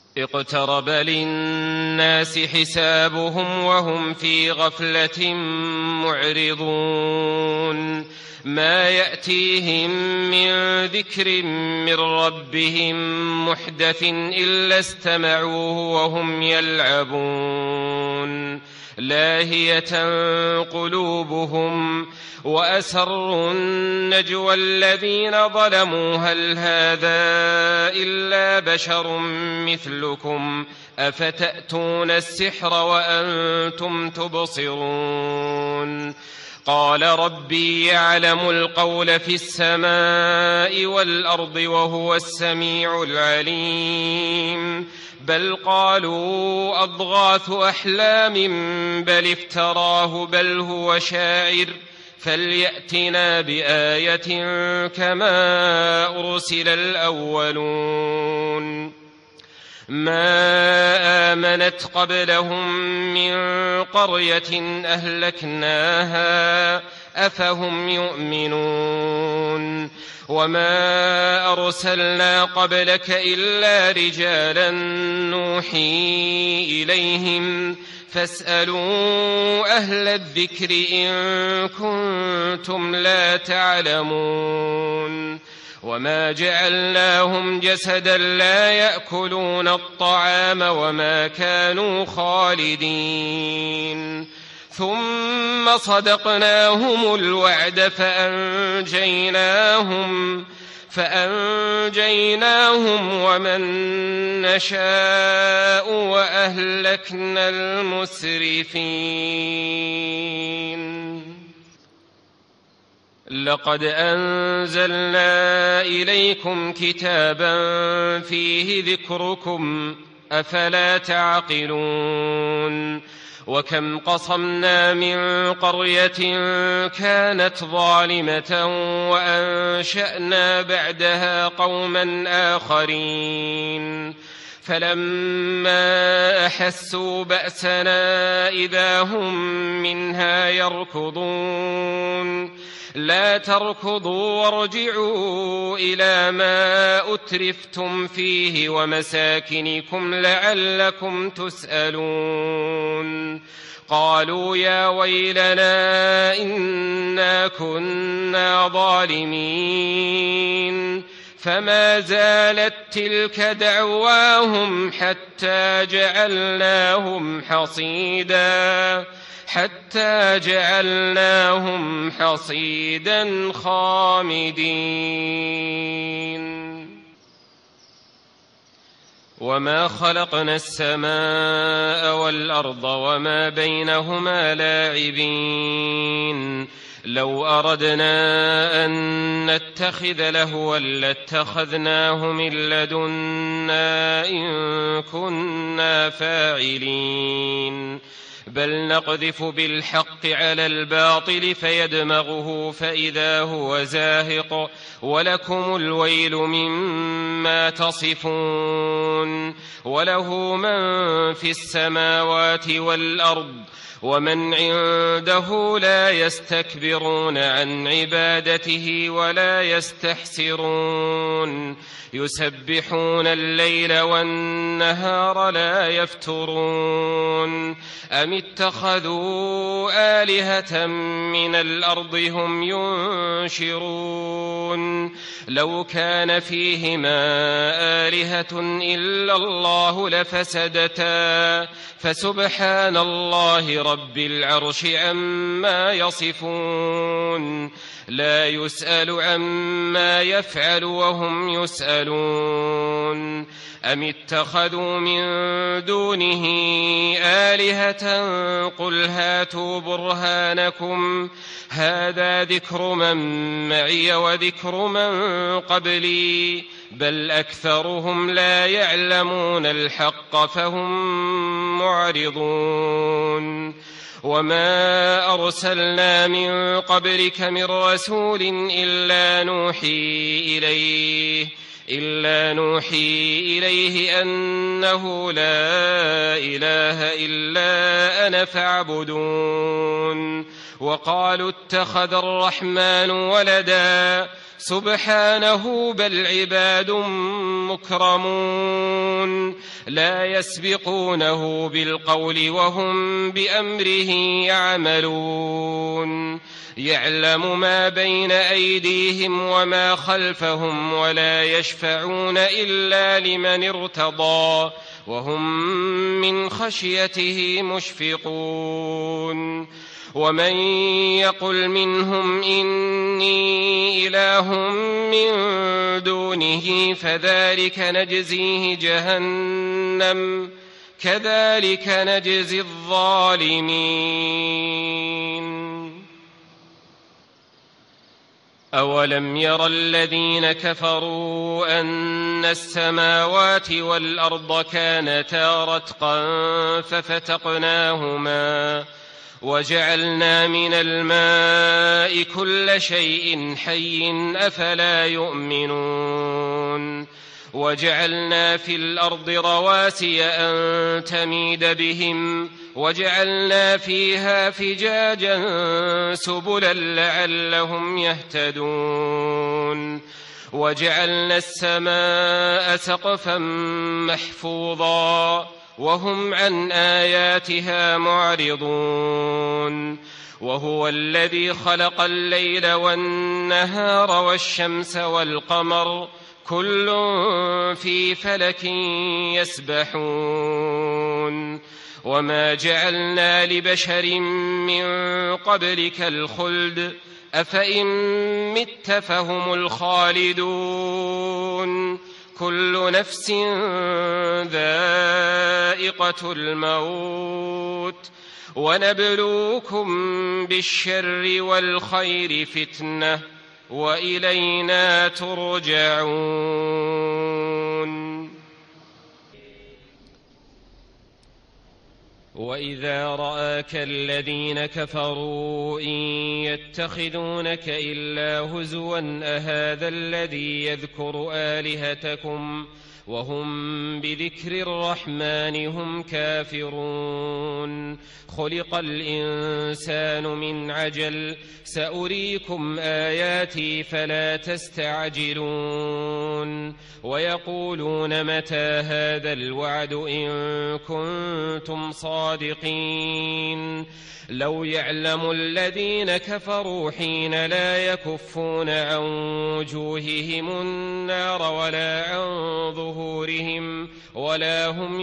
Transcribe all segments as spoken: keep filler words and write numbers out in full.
اقترب للناس حسابهم وهم في غفلة معرضون ما يأتيهم من ذكر من ربهم محدث إلا استمعوه وهم يلعبون لاهية قلوبهم وأسروا النجوى الذين ظلموا هل هذا إلا بشر مثلكم أفتأتون السحر وأنتم تبصرون قال ربي يعلم القول في السماء والأرض وهو السميع العليم بل قالوا أضغاث أحلام بل افتراه بل هو شاعر فليأتنا بآية كما أرسل الأولون ما آمنت قبلهم من قرية أهلكناها أفهم يؤمنون وما أرسلنا قبلك إلا رجالا نوحي إليهم فاسألوا أهل الذكر إن كنتم لا تعلمون وما جعلناهم جسدا لا يأكلون الطعام وما كانوا خالدين ثم صدقناهم الوعد فأنجيناهم فأنجيناهم ومن نشاء وأهلكنا المسرفين لقد أنزلنا إليكم كتابا فيه ذكركم أفلا تعقلون وكم قصمنا من قرية كانت ظالمة وأنشأنا بعدها قوما آخرين فلما أحسوا بأسنا إذا هم منها يركضون لا تركضوا وارجعوا إلى ما أترفتم فيه ومساكنكم لعلكم تسألون قالوا يا ويلنا إنا كنا ظالمين فما زالت تلك دعواهم حتى جعلناهم حصيدا حتى جعلناهم حصيدا خامدين وما خلقنا السماء والأرض وما بينهما لاعبين لو أردنا أن نتخذ لهوا لاتخذناه من لدنا إن كنا فاعلين بل نقذف بالحق على الباطل فيدمغه فإذا هو زاهق ولكم الويل مما تصفون وله من في السماوات والأرض ومن عنده لا يستكبرون عن عبادته ولا يستحسرون يسبحون الليل والنهار لا يفترون أم اتخذوا آلهة من الأرض هم ينشرون لو كان فيهما آلهة إلا الله لفسدتا فسبحان الله رب العرش عما يصفون لا يسأل عما يفعل وهم يسألون أم اتخذوا من دونه آلهة قل هاتوا برهانكم هذا ذكر من معي وذكر من قبلي بل أكثرهم لا يعلمون الحق فهم معرضون وما أرسلنا من قبلك من رسول إلا نوحي إليه إلا نوحي إليه أنه لا إله إلا أنا فاعبدون وقالوا اتخذ الرحمن ولدا سبحانه بل عباد مكرمون لا يسبقونه بالقول وهم بأمره يعملون يعلم ما بين أيديهم وما خلفهم ولا يشفعون إلا لمن ارتضى وهم من خشيته مشفقون ومن يقل منهم إني إله من دونه فذلك نجزيه جهنم كذلك نجزي الظالمين أولم ير الذين كفروا أن السماوات والأرض كانتا رتقا ففتقناهما وجعلنا من الماء كل شيء حي أفلا يؤمنون وجعلنا في الأرض رواسي أن تميد بهم وجعلنا فيها فجاجا سبلا لعلهم يهتدون وجعلنا السماء سقفا محفوظا وهم عن آياتها معرضون وهو الذي خلق الليل والنهار والشمس والقمر كل في فلك يسبحون وما جعلنا لبشر من قبلك الخلد أفإن مت فهم الخالدون كل نفس ذائقة الموت ونبلوكم بالشر والخير فتنة وإلينا ترجعون وإذا رآك الذين كفروا إن يتخذونك إلا هزوا أهذا الذي يذكر آلهتكم وهم بذكر الرحمن هم كافرون خلق الإنسان من عجل سأريكم آياتي فلا تستعجلون ويقولون متى هذا الوعد إن كنتم صادقين لو يعلم الذين كفروا حين لا يكفون عن وجوههم النار ولا عن ظهورهم ولا هم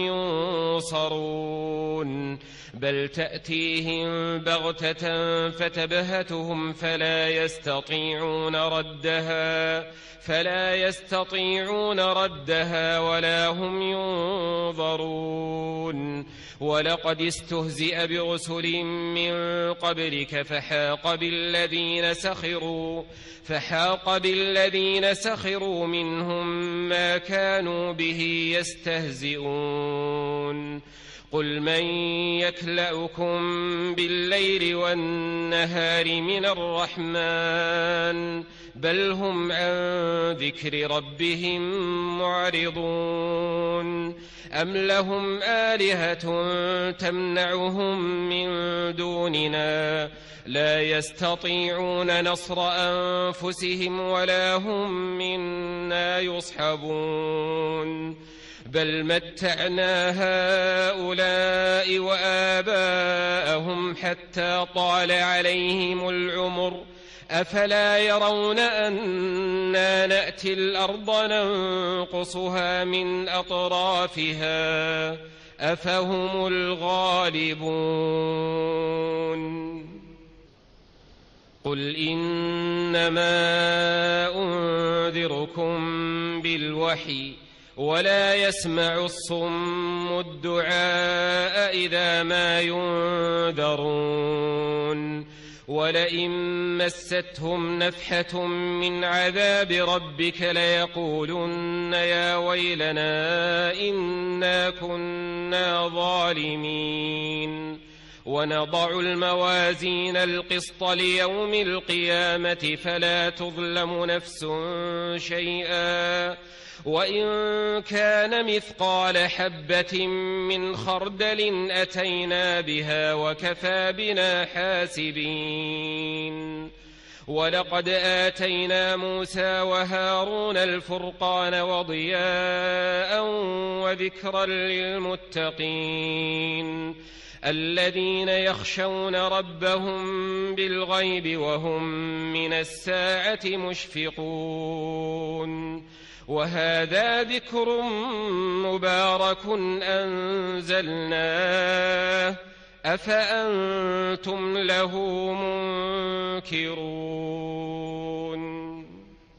ينصرون بل تأتيهم بغتة فتبهتهم فلا يستطيعون ردها فلا يستطيعون ردها ولا هم ينظرون ولقد استهزئ برسل من قبلك فحاق بالذين سخروا فحاق بالذين سخروا منهم ما كانوا به يستهزئون قل من يكلؤكم بالليل والنهار من الرحمن بل هم عن ذكر ربهم معرضون أم لهم آلهة تمنعهم من دوننا لا يستطيعون نصر أنفسهم ولا هم منا يصحبون بل متعنا هؤلاء وآباءهم حتى طال عليهم العمر أفلا يرون أنا نأتي الأرض ننقصها من أطرافها أفهم الغالبون قل إنما أنذركم بالوحي ولا يسمع الصم الدعاء إذا ما ينذرون ولئن مستهم نفحة من عذاب ربك ليقولن يا ويلنا إنا كنا ظالمين ونضع الموازين القسط ليوم القيامة فلا تظلم نفس شيئا وإن كان مثقال حبة من خردل أتينا بها وكفى بنا حاسبين. ولقد آتينا موسى وهارون الفرقان وضياء وذكرا للمتقين الذين يخشون ربهم بالغيب وهم من الساعة مشفقون. وهذا ذكر مبارك أنزلناه أفأنتم له منكرون.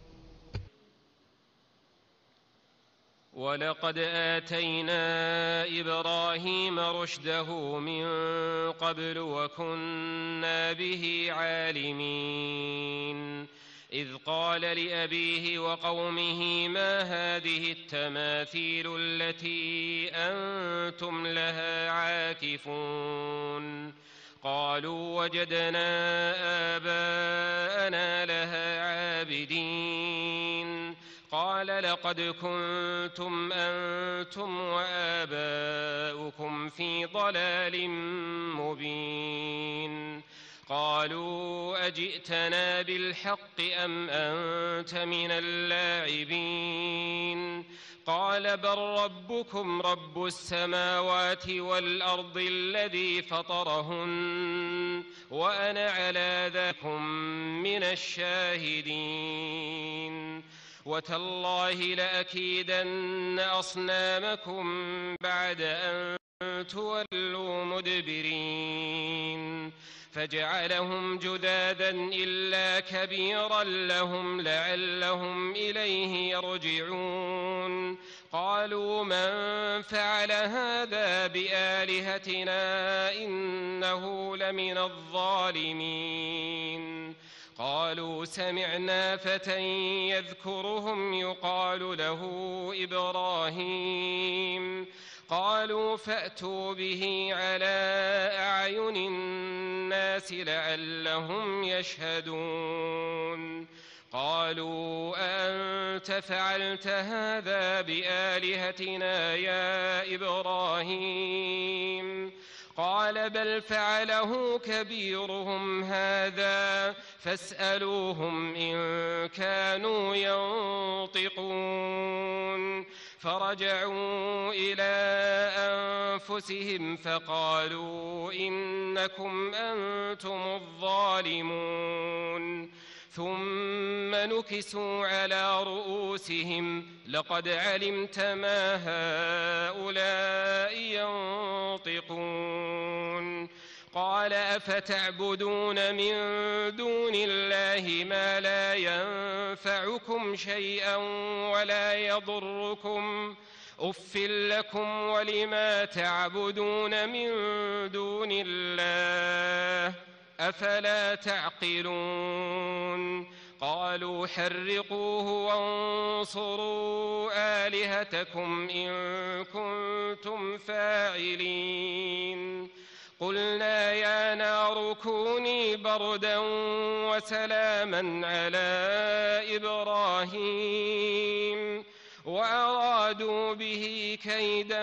ولقد آتينا إبراهيم رشده من قبل وكنا به عالمين إذ قال لأبيه وقومه ما هذه التماثيل التي أنتم لها عاكفون قالوا وجدنا آباءنا لها عابدين قال لقد كنتم أنتم وآباؤكم في ضلال مبين قالوا أجئتنا بالحق أم أنت من اللاعبين قال بل ربكم رب السماوات والأرض الذي فطرهن وأنا على ذلك من الشاهدين وتالله لأكيدن أصنامكم بعد أن تولوا مدبرين فجعلهم جذاذا إلا كبيرا لهم لعلهم إليه يرجعون قالوا من فعل هذا بآلهتنا إنه لمن الظالمين قالوا سمعنا فتى يذكرهم يقال له إبراهيم قالوا فأتوا به على أعين الناس لعلهم يشهدون قالوا أأنت فعلت هذا بآلهتنا يا إبراهيم قال بل فعله كبيرهم هذا فاسألوهم إن كانوا ينطقون فرجعوا إلى أنفسهم فقالوا إنكم أنتم الظالمون ثم نكسوا على رؤوسهم لقد علمت ما هؤلاء ينطقون قال أفتعبدون من دون الله ما لا ينفعكم شيئا ولا يضركم أف لكم ولما تعبدون من دون الله أفلا تعقلون قالوا حرقوه وانصروا آلهتكم إن كنتم فاعلين قلنا يا نار كوني بردا وسلاما على إبراهيم وأرادوا به كيدا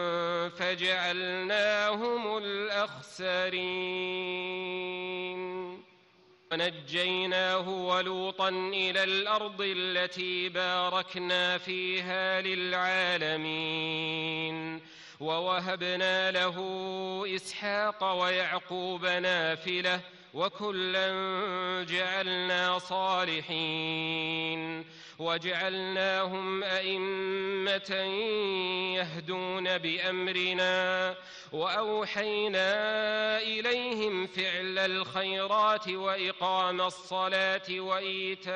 فجعلناهم الأخسرين ونجيناه ولوطا إلى الأرض التي باركنا فيها للعالمين ووهبنا له إسحاق ويعقوب نافلة وكلا جعلنا صالحين وجعلناهم أئمة يهدون بأمرنا وأوحينا إليهم فعل الخيرات وإقام الصلاة وإيتاء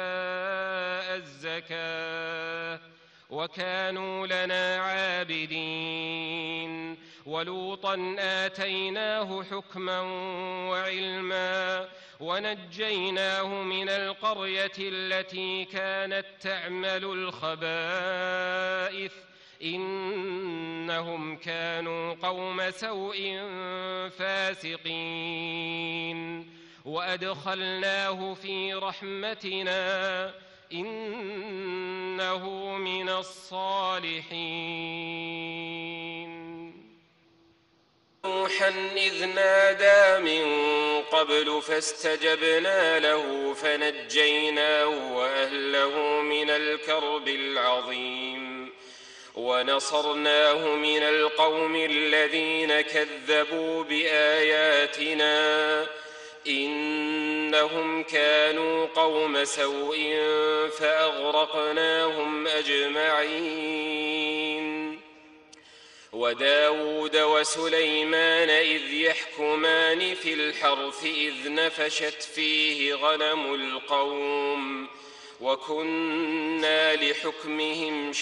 الزكاة وكانوا لنا عابدين ولوطا آتيناه حكما وعلما ونجيناه من القرية التي كانت تعمل الخبائث إنهم إنهم كانوا قوم سوء فاسقين وأدخلناه في رحمتنا إنه من الصالحين. نوحا إذ نادى من قبل فاستجبنا له فنجيناه وأهله من الكرب العظيم ونصرناه من القوم الذين كذبوا بآياتنا إنهم كانوا قوم سوء فأغرقناهم أجمعين. وداود وسليمان إذ يحكمان في الحرث إذ نفشت فيه غنم القوم وكنا لحكمهم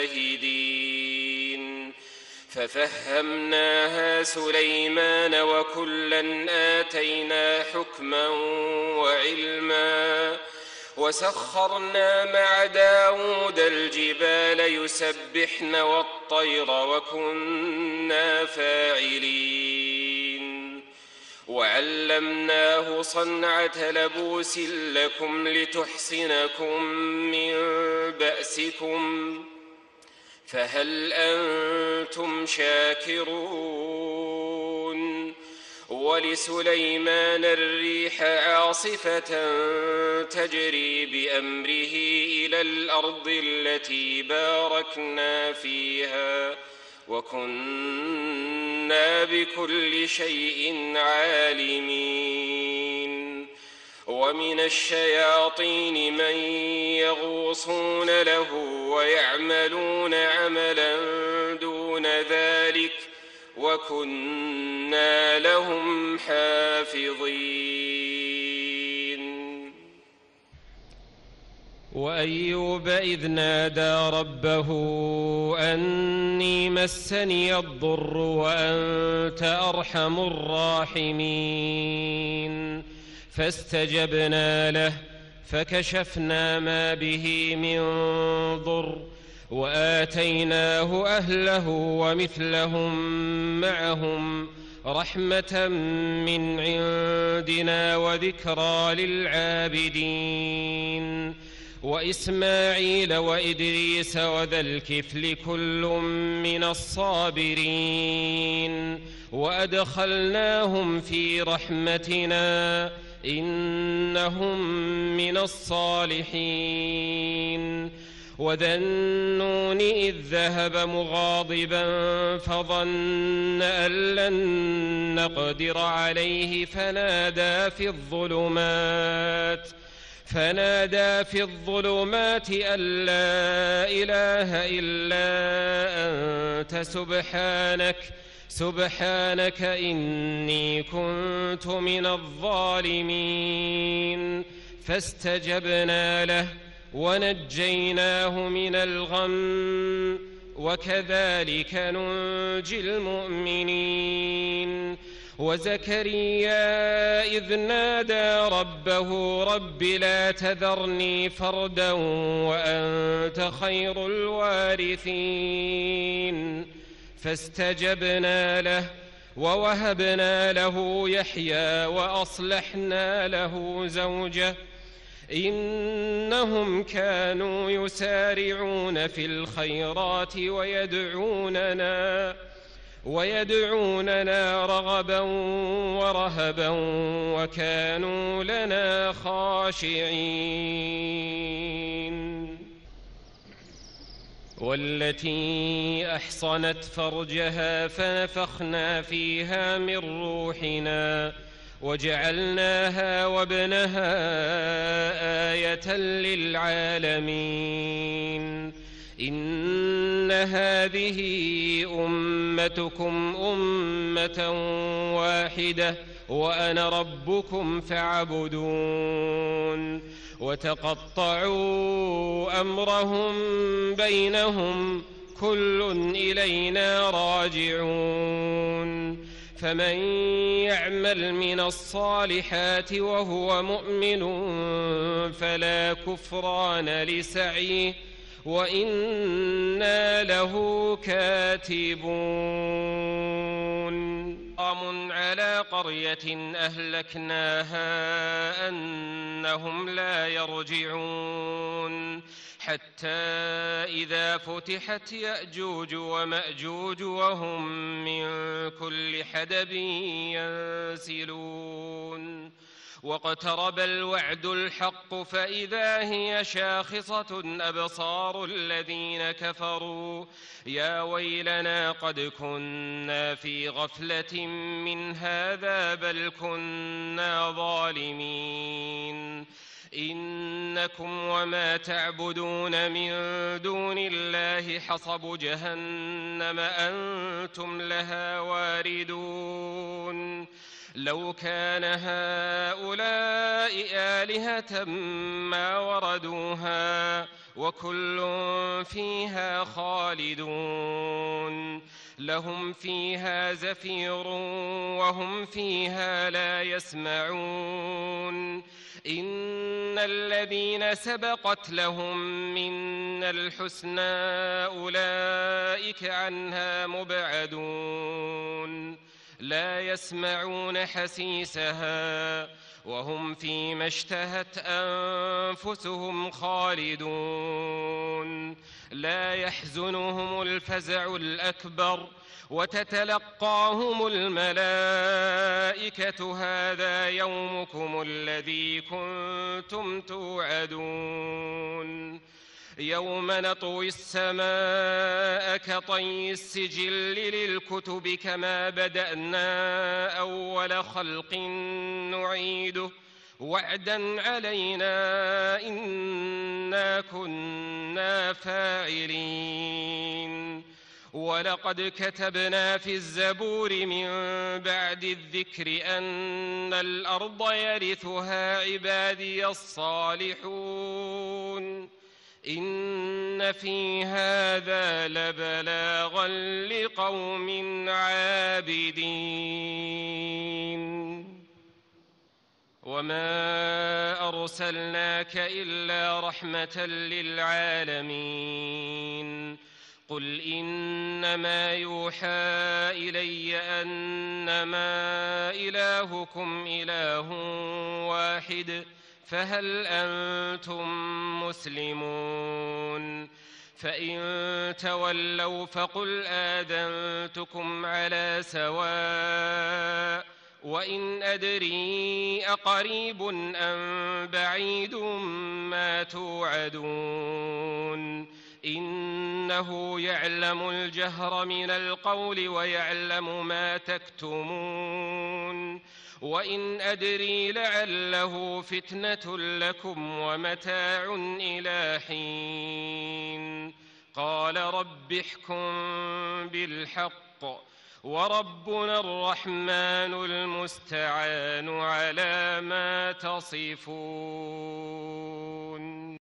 شاهدين ففهمناها سليمان وكلا آتينا حكما وعلما وسخرنا مع داود الجبال يسبحن والطير وكنا فاعلين وعلمناه صنعة لبوس لكم لتحصنكم من بأسكم فهل أنتم شاكرون. ولسليمان الريح عاصفة تجري بأمره إلى الأرض التي باركنا فيها وكنا بكل شيء عالمين. ومن الشياطين من يغوصون له ويعملون عملا دون ذلك وكنا لهم حافظين. وأيوب إذ نادى ربه أني مسني الضر وأنت أرحم الراحمين فاستجبنا له فكشفنا ما به من ضر وآتيناه أهله ومثلهم معهم رحمة من عندنا وذكرى للعابدين. وإسماعيل وإدريس وذا الكفل كل من الصابرين وأدخلناهم في رحمتنا إنهم من الصالحين. وذا النون إذ ذهب مغاضبا فظن أن لن نقدر عليه فنادى في الظلمات فنادى في الظلمات أن لا إله إلا أنت سبحانك سبحانك إني كنت من الظالمين فاستجبنا له ونجيناه من الغم وكذلك ننجي المؤمنين. وزكريا إذ نادى ربه رب لا تذرني فردا وأنت خير الوارثين فاستجبنا له ووهبنا له يحيى وأصلحنا له زوجه إنهم كانوا يسارعون في الخيرات ويدعوننا ويدعوننا رغبا ورهبا وكانوا لنا خاشعين. والتي أحصنت فرجها فنفخنا فيها من روحنا وجعلناها وابنها آية للعالمين. إن هذه أمتكم أمة واحدة وأنا ربكم فاعبدون. وتقطعوا أمرهم بينهم كل إلينا راجعون. فمن يعمل من الصالحات وهو مؤمن فلا كفران لسعيه وإنا له كاتبون سلام على قرية أهلكناها أنهم لا يرجعون حتى إذا فتحت يأجوج ومأجوج وهم من كل حدب ينسلون واقترب الوعد الحق فإذا هي شاخصة أبصار الذين كفروا يا ويلنا قد كنا في غفلة من هذا بل كنا ظالمين إنكم وما تعبدون من دون الله حصب جهنم أنتم لها واردون لو كان هؤلاء آلهة ما وردوها وكل فيها خالدون لهم فيها زفير وهم فيها لا يسمعون إن الذين سبقت لهم منا الحسنى أولئك عنها مبعدون لا يسمعون حسيسها وهم فيما اشتهت أنفسهم خالدون لا يحزنهم الفزع الأكبر وتتلقاهم الملائكة هذا يومكم الذي كنتم توعدون يوم نطوي السماء كطي السجل للكتب كما بدأنا أول خلق نعيده وعدا علينا إنا كنا فاعلين ولقد كتبنا في الزبور من بعد الذكر أن الأرض يرثها عبادي الصالحون إن في هذا لبلاغا لقوم عابدين وما أرسلناك إلا رحمة للعالمين قل إنما يوحى إلي أنما إلهكم إله واحد فهل أنتم مسلمون فإن تولوا فقل آذنتكم على سواء وإن أدري أقريب أم بعيد ما توعدون إنه يعلم الجهر من القول ويعلم ما تكتمون وإن أدري لعله فتنة لكم ومتاع إلى حين قال رب احكم بالحق وربنا الرحمن المستعان على ما تصفون